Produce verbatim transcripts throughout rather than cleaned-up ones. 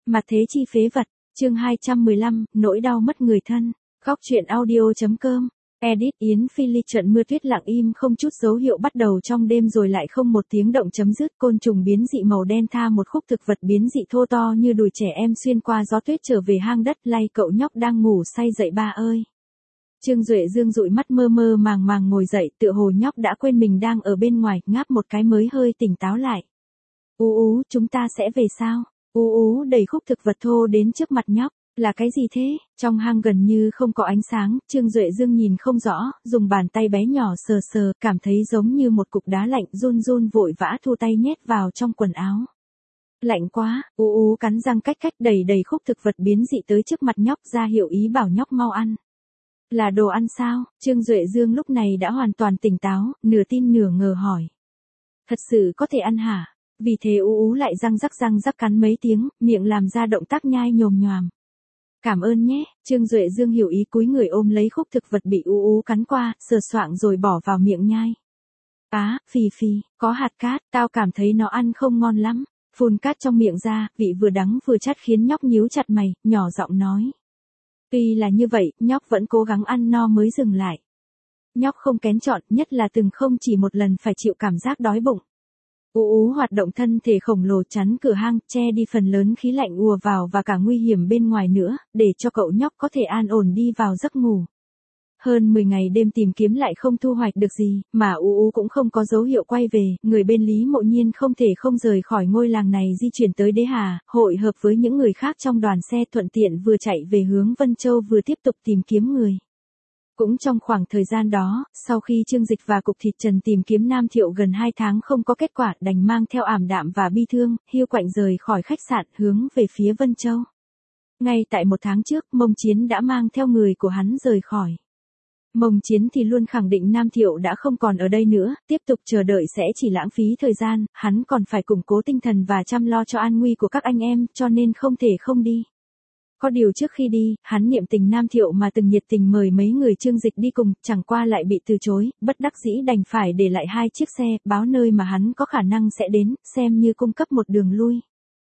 Mặt thế chi phế vật, chương hai trăm mười lăm, nỗi đau mất người thân. Góc truyện audio.com. Edit Yến Phi Ly trận mưa tuyết lặng im không chút dấu hiệu bắt đầu trong đêm rồi lại không một tiếng động chấm dứt. Côn trùng biến dị màu đen tha một khúc thực vật biến dị thô to như đùi trẻ em xuyên qua gió tuyết trở về hang đất, lay cậu nhóc đang ngủ say dậy ba ơi. Trương Duệ Dương dụi mắt mơ mơ màng màng ngồi dậy, tựa hồ nhóc đã quên mình đang ở bên ngoài, ngáp một cái mới hơi tỉnh táo lại. Ú ú, chúng ta sẽ về sao? Ú ú đẩy khúc thực vật thô đến trước mặt nhóc. Là cái gì thế? Trong hang gần như không có ánh sáng, Trương Duệ Dương nhìn không rõ, dùng bàn tay bé nhỏ sờ sờ, cảm thấy giống như một cục đá lạnh, run run vội vã thu tay nhét vào trong quần áo. Lạnh quá, ú ú cắn răng cách cách đẩy đầy khúc thực vật biến dị tới trước mặt nhóc, ra hiệu ý bảo nhóc mau ăn. Là đồ ăn sao? Trương Duệ Dương lúc này đã hoàn toàn tỉnh táo, nửa tin nửa ngờ hỏi. Thật sự có thể ăn hả? Vì thế ú ú lại răng rắc răng rắc cắn mấy tiếng, miệng làm ra động tác nhai nhồm nhoàm. Cảm ơn nhé, Trương Duệ Dương hiểu ý cúi người ôm lấy khúc thực vật bị ú ú cắn qua, sờ soạng rồi bỏ vào miệng nhai. Á, phì phì, có hạt cát, tao cảm thấy nó ăn không ngon lắm. Phun cát trong miệng ra, vị vừa đắng vừa chát khiến nhóc nhíu chặt mày, nhỏ giọng nói. Tuy là như vậy, nhóc vẫn cố gắng ăn no mới dừng lại. Nhóc không kén chọn, nhất là từng không chỉ một lần phải chịu cảm giác đói bụng. Ú ú hoạt động thân thể khổng lồ chắn cửa hang, che đi phần lớn khí lạnh ùa vào và cả nguy hiểm bên ngoài nữa, để cho cậu nhóc có thể an ổn đi vào giấc ngủ. Hơn mười ngày đêm tìm kiếm lại không thu hoạch được gì, mà Ú ú cũng không có dấu hiệu quay về, người bên Lý Mộ Nhiên không thể không rời khỏi ngôi làng này di chuyển tới Đế Hà, hội hợp với những người khác trong đoàn xe thuận tiện vừa chạy về hướng Vân Châu vừa tiếp tục tìm kiếm người. Cũng trong khoảng thời gian đó, sau khi Trương Dịch và Cục Thịt Trần tìm kiếm Nam Thiệu gần hai tháng không có kết quả, đành mang theo ảm đạm và bi thương, hiu quạnh rời khỏi khách sạn hướng về phía Vân Châu. Ngay tại một tháng trước, Mông Chiến đã mang theo người của hắn rời khỏi. Mông Chiến thì luôn khẳng định Nam Thiệu đã không còn ở đây nữa, tiếp tục chờ đợi sẽ chỉ lãng phí thời gian, hắn còn phải củng cố tinh thần và chăm lo cho an nguy của các anh em, cho nên không thể không đi. Có điều trước khi đi, hắn niệm tình Nam Thiệu mà từng nhiệt tình mời mấy người Trương Dịch đi cùng, chẳng qua lại bị từ chối, bất đắc dĩ đành phải để lại hai chiếc xe, báo nơi mà hắn có khả năng sẽ đến, xem như cung cấp một đường lui.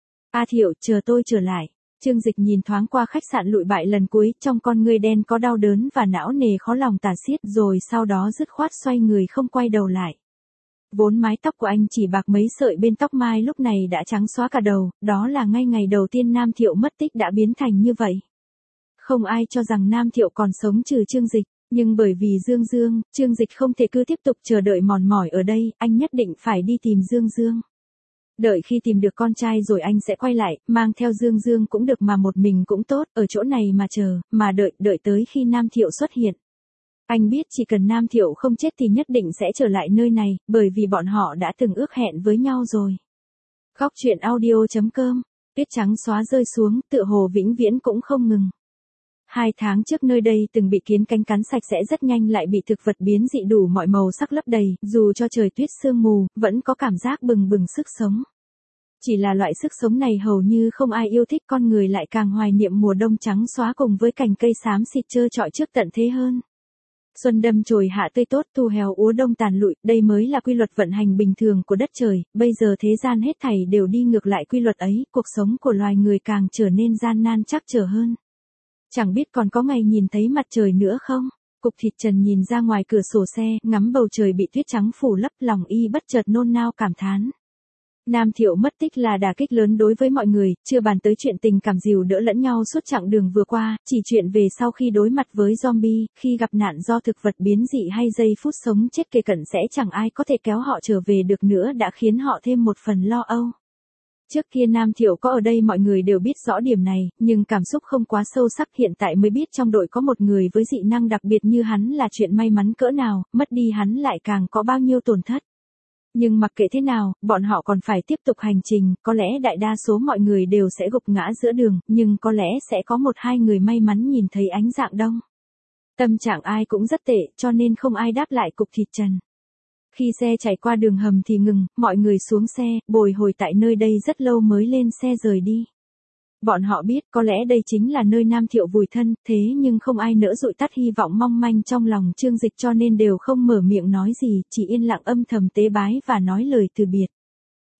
A Thiệu, chờ tôi trở lại. Trương Dịch nhìn thoáng qua khách sạn lụi bại lần cuối, trong con ngươi đen có đau đớn và não nề khó lòng tả xiết, rồi sau đó dứt khoát xoay người không quay đầu lại. Vốn mái tóc của anh chỉ bạc mấy sợi bên tóc mai lúc này đã trắng xóa cả đầu, đó là ngay ngày đầu tiên Nam Thiệu mất tích đã biến thành như vậy. Không ai cho rằng Nam Thiệu còn sống trừ Trương Dịch, nhưng bởi vì Dương Dương, Trương Dịch không thể cứ tiếp tục chờ đợi mòn mỏi ở đây, anh nhất định phải đi tìm Dương Dương. Đợi khi tìm được con trai rồi anh sẽ quay lại, mang theo Dương Dương cũng được mà một mình cũng tốt, ở chỗ này mà chờ, mà đợi, đợi tới khi Nam Thiệu xuất hiện. Anh biết chỉ cần Nam Thiệu không chết thì nhất định sẽ trở lại nơi này, bởi vì bọn họ đã từng ước hẹn với nhau rồi. Góc truyện audio.com. Tuyết trắng xóa rơi xuống, tựa hồ vĩnh viễn cũng không ngừng. Hai tháng trước nơi đây từng bị kiến cánh cắn sạch sẽ rất nhanh lại bị thực vật biến dị đủ mọi màu sắc lấp đầy, dù cho trời tuyết sương mù, vẫn có cảm giác bừng bừng sức sống. Chỉ là loại sức sống này hầu như không ai yêu thích, con người lại càng hoài niệm mùa đông trắng xóa cùng với cành cây xám xịt trơ trọi trước tận thế hơn. Xuân đâm chồi hạ tươi tốt, thu héo úa đông tàn lụi, đây mới là quy luật vận hành bình thường của đất trời, bây giờ thế gian hết thảy đều đi ngược lại quy luật ấy, cuộc sống của loài người càng trở nên gian nan trắc trở hơn. Chẳng biết còn có ngày nhìn thấy mặt trời nữa không? Cục Thịt Trần nhìn ra ngoài cửa sổ xe, ngắm bầu trời bị tuyết trắng phủ lấp, lòng y bất chợt nôn nao cảm thán. Nam Thiệu mất tích là đả kích lớn đối với mọi người, chưa bàn tới chuyện tình cảm dìu đỡ lẫn nhau suốt chặng đường vừa qua, chỉ chuyện về sau khi đối mặt với zombie, khi gặp nạn do thực vật biến dị hay giây phút sống chết kề cận sẽ chẳng ai có thể kéo họ trở về được nữa đã khiến họ thêm một phần lo âu. Trước kia Nam Thiệu có ở đây mọi người đều biết rõ điểm này, nhưng cảm xúc không quá sâu sắc, hiện tại mới biết trong đội có một người với dị năng đặc biệt như hắn là chuyện may mắn cỡ nào, mất đi hắn lại càng có bao nhiêu tổn thất. Nhưng mặc kệ thế nào, bọn họ còn phải tiếp tục hành trình, có lẽ đại đa số mọi người đều sẽ gục ngã giữa đường, nhưng có lẽ sẽ có một hai người may mắn nhìn thấy ánh dạng đông. Tâm trạng ai cũng rất tệ, cho nên không ai đáp lại Cục Thịt Trần. Khi xe chạy qua đường hầm thì ngừng, mọi người xuống xe, bồi hồi tại nơi đây rất lâu mới lên xe rời đi. Bọn họ biết có lẽ đây chính là nơi Nam Thiệu vùi thân, thế nhưng không ai nỡ dụi tắt hy vọng mong manh trong lòng Trương Dịch cho nên đều không mở miệng nói gì, chỉ yên lặng âm thầm tế bái và nói lời từ biệt.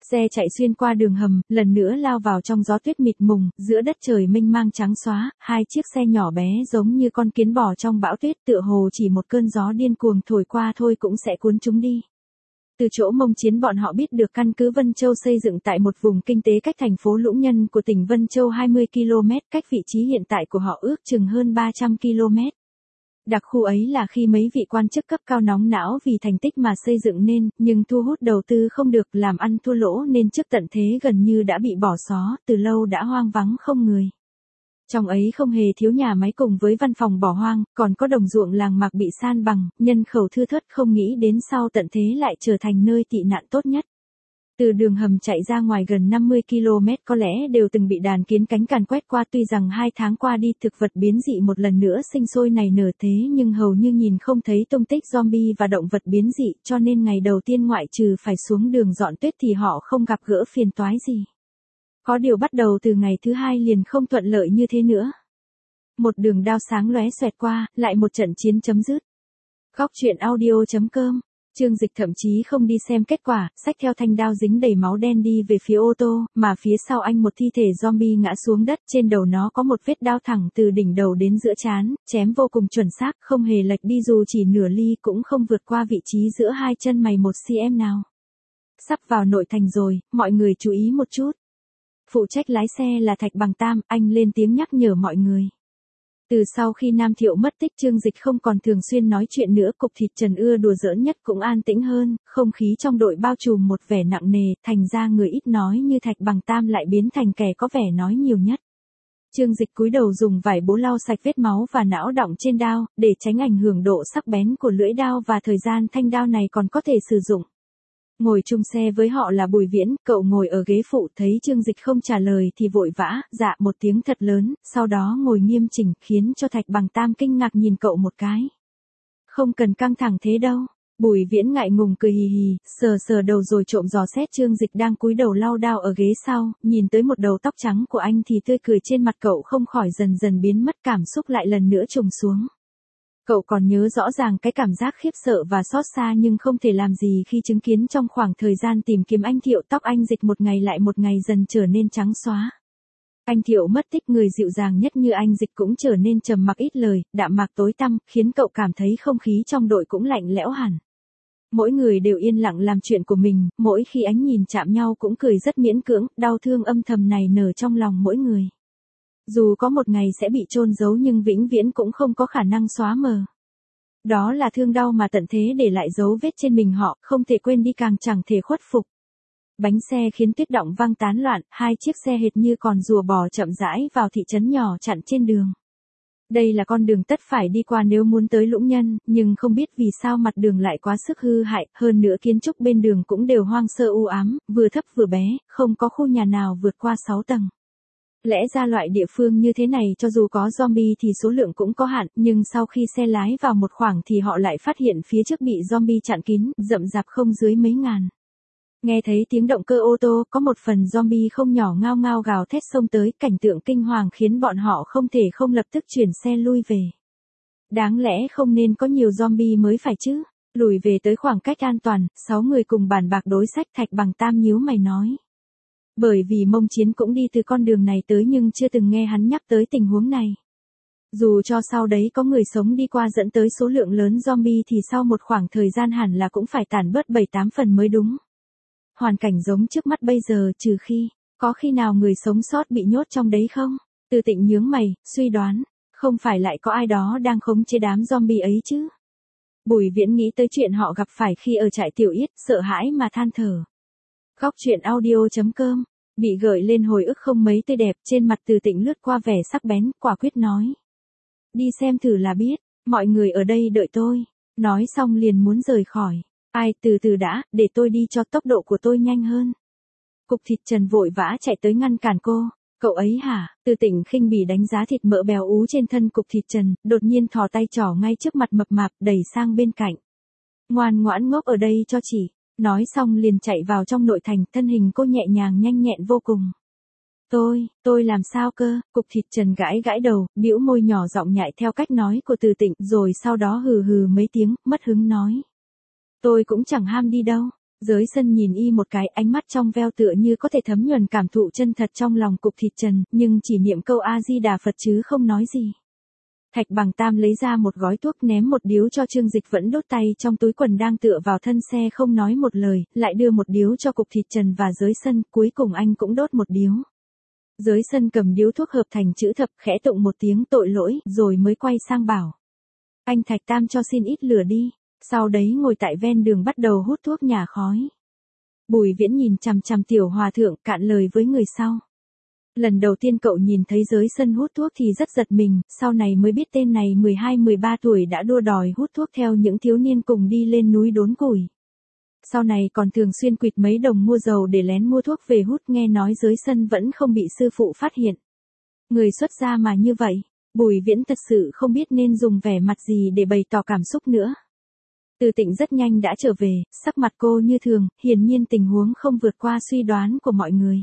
Xe chạy xuyên qua đường hầm, lần nữa lao vào trong gió tuyết mịt mùng, giữa đất trời mênh mang trắng xóa, hai chiếc xe nhỏ bé giống như con kiến bò trong bão tuyết, tựa hồ chỉ một cơn gió điên cuồng thổi qua thôi cũng sẽ cuốn chúng đi. Từ chỗ Mông Chiến bọn họ biết được căn cứ Vân Châu xây dựng tại một vùng kinh tế cách thành phố Lũng Nhân của tỉnh Vân Châu hai mươi ki lô mét, cách vị trí hiện tại của họ ước chừng hơn ba trăm ki lô mét. Đặc khu ấy là khi mấy vị quan chức cấp cao nóng não vì thành tích mà xây dựng nên, nhưng thu hút đầu tư không được, làm ăn thua lỗ nên trước tận thế gần như đã bị bỏ xó, từ lâu đã hoang vắng không người. Trong ấy không hề thiếu nhà máy cùng với văn phòng bỏ hoang, còn có đồng ruộng làng mạc bị san bằng, nhân khẩu thưa thớt, không nghĩ đến sau tận thế lại trở thành nơi tị nạn tốt nhất. Từ đường hầm chạy ra ngoài gần năm mươi ki lô mét có lẽ đều từng bị đàn kiến cánh càn quét qua, tuy rằng hai tháng qua đi thực vật biến dị một lần nữa sinh sôi nảy nở thế nhưng hầu như nhìn không thấy tung tích zombie và động vật biến dị, cho nên ngày đầu tiên ngoại trừ phải xuống đường dọn tuyết thì họ không gặp gỡ phiền toái gì. Có điều bắt đầu từ ngày thứ hai liền không thuận lợi như thế nữa. Một đường đao sáng lóe xoẹt qua, lại một trận chiến chấm dứt. Góc truyện audio chấm com. Trương Dịch thậm chí không đi xem kết quả, xách theo thanh đao dính đầy máu đen đi về phía ô tô, mà phía sau anh một thi thể zombie ngã xuống đất, trên đầu nó có một vết đao thẳng từ đỉnh đầu đến giữa trán, chém vô cùng chuẩn xác, không hề lệch đi dù chỉ nửa ly, cũng không vượt qua vị trí giữa hai chân mày một xăng-ti-mét nào. Sắp vào nội thành rồi, mọi người chú ý một chút. Phụ trách lái xe là Thạch Bằng Tam, anh lên tiếng nhắc nhở mọi người. Từ sau khi Nam Thiệu mất tích, Trương Dịch không còn thường xuyên nói chuyện nữa, Cục Thịt Trần ưa đùa giỡn nhất cũng an tĩnh hơn, không khí trong đội bao trùm một vẻ nặng nề, thành ra người ít nói như Thạch Bằng Tam lại biến thành kẻ có vẻ nói nhiều nhất. Trương Dịch cúi đầu dùng vải bố lau sạch vết máu và não đọng trên đao, để tránh ảnh hưởng độ sắc bén của lưỡi đao và thời gian thanh đao này còn có thể sử dụng. Ngồi chung xe với họ là Bùi Viễn, cậu ngồi ở ghế phụ, thấy Trương Dịch không trả lời thì vội vã, dạ một tiếng thật lớn, sau đó ngồi nghiêm chỉnh, khiến cho Thạch Bằng Tam kinh ngạc nhìn cậu một cái. Không cần căng thẳng thế đâu. Bùi Viễn ngại ngùng cười hì hì, sờ sờ đầu rồi trộm dò xét Trương Dịch đang cúi đầu lau đao ở ghế sau, nhìn tới một đầu tóc trắng của anh thì tươi cười trên mặt cậu không khỏi dần dần biến mất, cảm xúc lại lần nữa trùng xuống. Cậu còn nhớ rõ ràng cái cảm giác khiếp sợ và xót xa nhưng không thể làm gì khi chứng kiến trong khoảng thời gian tìm kiếm anh Thiệu, tóc anh Dịch một ngày lại một ngày dần trở nên trắng xóa. Anh Thiệu mất tích, người dịu dàng nhất như anh Dịch cũng trở nên trầm mặc ít lời, đạm mạc tối tăm, khiến cậu cảm thấy không khí trong đội cũng lạnh lẽo hẳn. Mỗi người đều yên lặng làm chuyện của mình, mỗi khi ánh nhìn chạm nhau cũng cười rất miễn cưỡng, đau thương âm thầm này nở trong lòng mỗi người. Dù có một ngày sẽ bị chôn giấu nhưng vĩnh viễn cũng không có khả năng xóa mờ. Đó là thương đau mà tận thế để lại dấu vết trên mình họ, không thể quên đi càng chẳng thể khuất phục. Bánh xe khiến tuyết động vang tán loạn, hai chiếc xe hệt như còn rùa bò chậm rãi vào thị trấn nhỏ chặn trên đường. Đây là con đường tất phải đi qua nếu muốn tới Lũng Nhân, nhưng không biết vì sao mặt đường lại quá sức hư hại, hơn nữa kiến trúc bên đường cũng đều hoang sơ u ám, vừa thấp vừa bé, không có khu nhà nào vượt qua sáu tầng. Lẽ ra loại địa phương như thế này cho dù có zombie thì số lượng cũng có hạn, nhưng sau khi xe lái vào một khoảng thì họ lại phát hiện phía trước bị zombie chặn kín, rậm rạp không dưới mấy ngàn. Nghe thấy tiếng động cơ ô tô, có một phần zombie không nhỏ ngao ngao gào thét xông tới, cảnh tượng kinh hoàng khiến bọn họ không thể không lập tức chuyển xe lui về. Đáng lẽ không nên có nhiều zombie mới phải chứ. Lùi về tới khoảng cách an toàn, sáu người cùng bàn bạc đối sách, Thạch Bằng Tam nhíu mày nói. Bởi vì Mông Chiến cũng đi từ con đường này tới nhưng chưa từng nghe hắn nhắc tới tình huống này. Dù cho sau đấy có người sống đi qua dẫn tới số lượng lớn zombie thì sau một khoảng thời gian hẳn là cũng phải tàn bớt bảy tám phần mới đúng. Hoàn cảnh giống trước mắt bây giờ, trừ khi, có khi nào người sống sót bị nhốt trong đấy không? Từ Tịnh nhướng mày, suy đoán, không phải lại có ai đó đang khống chế đám zombie ấy chứ? Bùi Viễn nghĩ tới chuyện họ gặp phải khi ở trại Tiểu Yết, sợ hãi mà than thở. Góc truyện audio chấm com, bị gợi lên hồi ức không mấy tươi đẹp, trên mặt Từ Tịnh lướt qua vẻ sắc bén, quả quyết nói. Đi xem thử là biết, mọi người ở đây đợi tôi. Nói xong liền muốn rời khỏi. Ai, từ từ đã, để tôi đi cho tốc độ của tôi nhanh hơn. Cục Thịt Trần vội vã chạy tới ngăn cản cô. Cậu ấy hả? Từ Tịnh khinh bỉ đánh giá thịt mỡ béo ú trên thân Cục Thịt Trần, đột nhiên thò tay trỏ ngay trước mặt mập mạp, đẩy sang bên cạnh. Ngoan ngoãn ngốc ở đây cho chỉ. Nói xong liền chạy vào trong nội thành, thân hình cô nhẹ nhàng nhanh nhẹn vô cùng. Tôi, tôi làm sao cơ? Cục Thịt Trần gãi gãi đầu, bĩu môi nhỏ giọng nhại theo cách nói của Từ Tịnh, rồi sau đó hừ hừ mấy tiếng, mất hứng nói. Tôi cũng chẳng ham đi đâu. Giới Sân nhìn y một cái, ánh mắt trong veo tựa như có thể thấm nhuần cảm thụ chân thật trong lòng cục thịt trần, nhưng chỉ niệm câu A-di-đà Phật chứ không nói gì. Thạch Bằng Tam lấy ra một gói thuốc ném một điếu cho Trương Dịch vẫn đốt tay trong túi quần đang tựa vào thân xe không nói một lời, lại đưa một điếu cho cục thịt trần và Giới Sân, cuối cùng anh cũng đốt một điếu. Giới Sân cầm điếu thuốc hợp thành chữ thập khẽ tụng một tiếng tội lỗi rồi mới quay sang bảo. Anh Thạch Tam cho xin ít lửa đi, sau đấy ngồi tại ven đường bắt đầu hút thuốc nhả khói. Bùi Viễn nhìn chằm chằm tiểu hòa thượng cạn lời với người sau. Lần đầu tiên cậu nhìn thấy Giới Sân hút thuốc thì rất giật mình, sau này mới biết tên này mười hai mười ba tuổi đã đua đòi hút thuốc theo những thiếu niên cùng đi lên núi đốn củi. Sau này còn thường xuyên quỵt mấy đồng mua dầu để lén mua thuốc về hút, nghe nói Giới Sân vẫn không bị sư phụ phát hiện. Người xuất gia mà như vậy, Bùi Viễn thật sự không biết nên dùng vẻ mặt gì để bày tỏ cảm xúc nữa. Từ Tịnh rất nhanh đã trở về, sắc mặt cô như thường, hiển nhiên tình huống không vượt qua suy đoán của mọi người.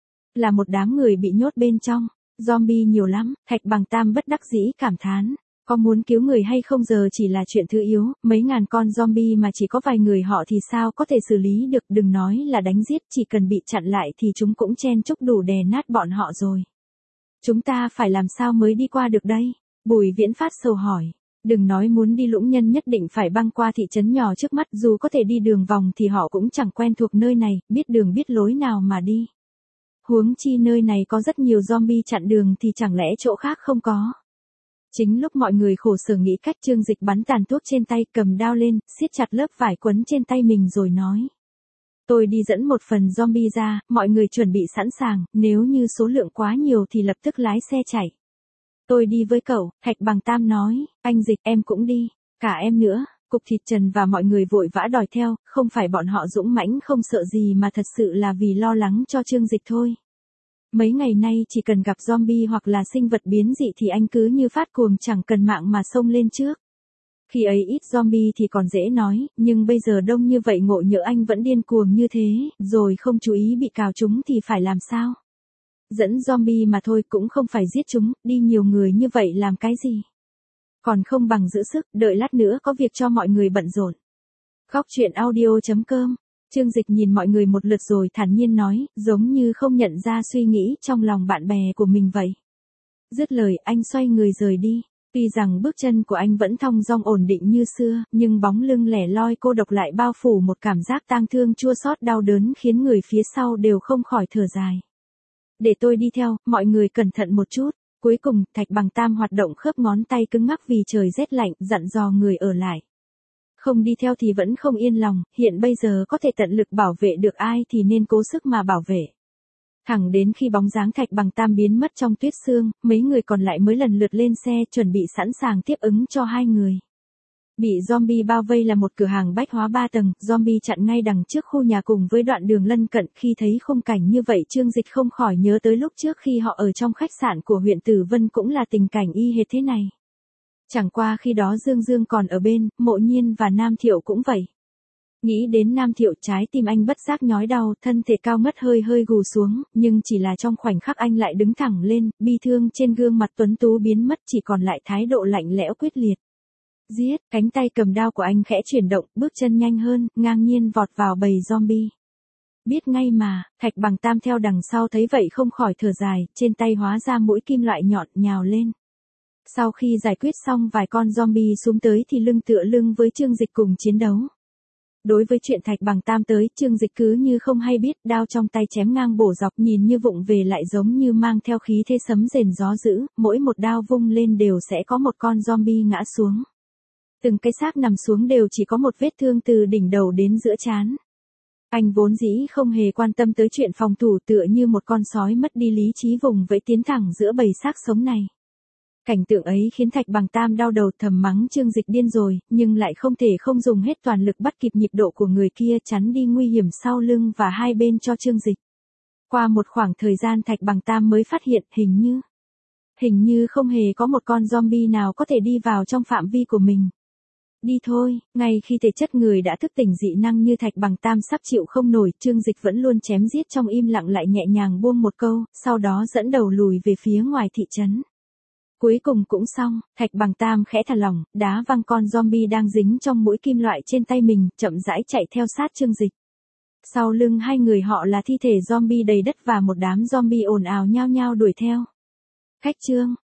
Là một đám người bị nhốt bên trong, zombie nhiều lắm, Thạch Bằng Tam bất đắc dĩ cảm thán. Có muốn cứu người hay không giờ chỉ là chuyện thứ yếu, mấy ngàn con zombie mà chỉ có vài người họ thì sao có thể xử lý được, đừng nói là đánh giết, chỉ cần bị chặn lại thì chúng cũng chen chúc đủ đè nát bọn họ rồi. Chúng ta phải làm sao mới đi qua được đây? Bùi Viễn phát sầu hỏi. Đừng nói muốn đi Lũng Nhân nhất định phải băng qua thị trấn nhỏ trước mắt, dù có thể đi đường vòng thì họ cũng chẳng quen thuộc nơi này, biết đường biết lối nào mà đi. Huống chi nơi này có rất nhiều zombie chặn đường thì chẳng lẽ chỗ khác không có. Chính lúc mọi người khổ sở nghĩ cách, Trương Dịch bắn tàn thuốc trên tay, cầm đao lên, siết chặt lớp vải quấn trên tay mình rồi nói. Tôi đi dẫn một phần zombie ra, mọi người chuẩn bị sẵn sàng, nếu như số lượng quá nhiều thì lập tức lái xe chạy. Tôi đi với cậu, Thạch Bằng Tam nói, anh Dịch em cũng đi, cả em nữa. Cục thịt trần và mọi người vội vã đòi theo, không phải bọn họ dũng mãnh không sợ gì mà thật sự là vì lo lắng cho Trương Dịch thôi. Mấy ngày nay chỉ cần gặp zombie hoặc là sinh vật biến dị thì anh cứ như phát cuồng chẳng cần mạng mà xông lên trước. Khi ấy ít zombie thì còn dễ nói, nhưng bây giờ đông như vậy ngộ nhỡ anh vẫn điên cuồng như thế, rồi không chú ý bị cào chúng thì phải làm sao? Dẫn zombie mà thôi cũng không phải giết chúng, đi nhiều người như vậy làm cái gì? Còn không bằng giữ sức, đợi lát nữa có việc cho mọi người bận rộn. Góc truyện audio chấm com. Trương Dịch nhìn mọi người một lượt rồi thản nhiên nói, giống như không nhận ra suy nghĩ trong lòng bạn bè của mình vậy. Dứt lời anh xoay người rời đi. Tuy rằng bước chân của anh vẫn thong dong ổn định như xưa, nhưng bóng lưng lẻ loi cô độc lại bao phủ một cảm giác tang thương chua xót đau đớn khiến người phía sau đều không khỏi thở dài. Để tôi đi theo, mọi người cẩn thận một chút. Cuối cùng, Thạch Bằng Tam hoạt động khớp ngón tay cứng ngắc vì trời rét lạnh, dặn dò người ở lại. Không đi theo thì vẫn không yên lòng, hiện bây giờ có thể tận lực bảo vệ được ai thì nên cố sức mà bảo vệ. Thẳng đến khi bóng dáng Thạch Bằng Tam biến mất trong tuyết sương, mấy người còn lại mới lần lượt lên xe chuẩn bị sẵn sàng tiếp ứng cho hai người. Bị zombie bao vây là một cửa hàng bách hóa ba tầng, zombie chặn ngay đằng trước khu nhà cùng với đoạn đường lân cận. Khi thấy khung cảnh như vậy Trương Dịch không khỏi nhớ tới lúc trước khi họ ở trong khách sạn của huyện Tử Vân cũng là tình cảnh y hệt thế này. Chẳng qua khi đó Dương Dương còn ở bên, Mộ Nhiên và Nam Thiệu cũng vậy. Nghĩ đến Nam Thiệu trái tim anh bất giác nhói đau, thân thể cao ngất hơi hơi gù xuống, nhưng chỉ là trong khoảnh khắc anh lại đứng thẳng lên, bi thương trên gương mặt tuấn tú biến mất chỉ còn lại thái độ lạnh lẽo quyết liệt. Giết, cánh tay cầm đao của anh khẽ chuyển động, bước chân nhanh hơn, ngang nhiên vọt vào bầy zombie. Biết ngay mà, Thạch Bằng Tam theo đằng sau thấy vậy không khỏi thở dài, trên tay hóa ra mũi kim loại nhọn nhào lên. Sau khi giải quyết xong vài con zombie xuống tới thì lưng tựa lưng với Trương Dịch cùng chiến đấu. Đối với chuyện Thạch Bằng Tam tới, Trương Dịch cứ như không hay biết, đao trong tay chém ngang bổ dọc nhìn như vụng về lại giống như mang theo khí thế sấm rền gió dữ, mỗi một đao vung lên đều sẽ có một con zombie ngã xuống. Từng cái xác nằm xuống đều chỉ có một vết thương từ đỉnh đầu đến giữa trán. Anh vốn dĩ không hề quan tâm tới chuyện phòng thủ tựa như một con sói mất đi lý trí vùng vẫy tiến thẳng giữa bầy xác sống này. Cảnh tượng ấy khiến Thạch Bằng Tam đau đầu thầm mắng Trương Dịch điên rồi, nhưng lại không thể không dùng hết toàn lực bắt kịp nhịp độ của người kia chắn đi nguy hiểm sau lưng và hai bên cho Trương Dịch. Qua một khoảng thời gian Thạch Bằng Tam mới phát hiện hình như, hình như không hề có một con zombie nào có thể đi vào trong phạm vi của mình. Đi thôi, ngay khi thể chất người đã thức tỉnh dị năng như Thạch Bằng Tam sắp chịu không nổi, Trương Dịch vẫn luôn chém giết trong im lặng lại nhẹ nhàng buông một câu, sau đó dẫn đầu lùi về phía ngoài thị trấn. Cuối cùng cũng xong, Thạch Bằng Tam khẽ thả lỏng, đá văng con zombie đang dính trong mũi kim loại trên tay mình, chậm rãi chạy theo sát Trương Dịch. Sau lưng hai người họ là thi thể zombie đầy đất và một đám zombie ồn ào nhao nhao đuổi theo. Khách trương,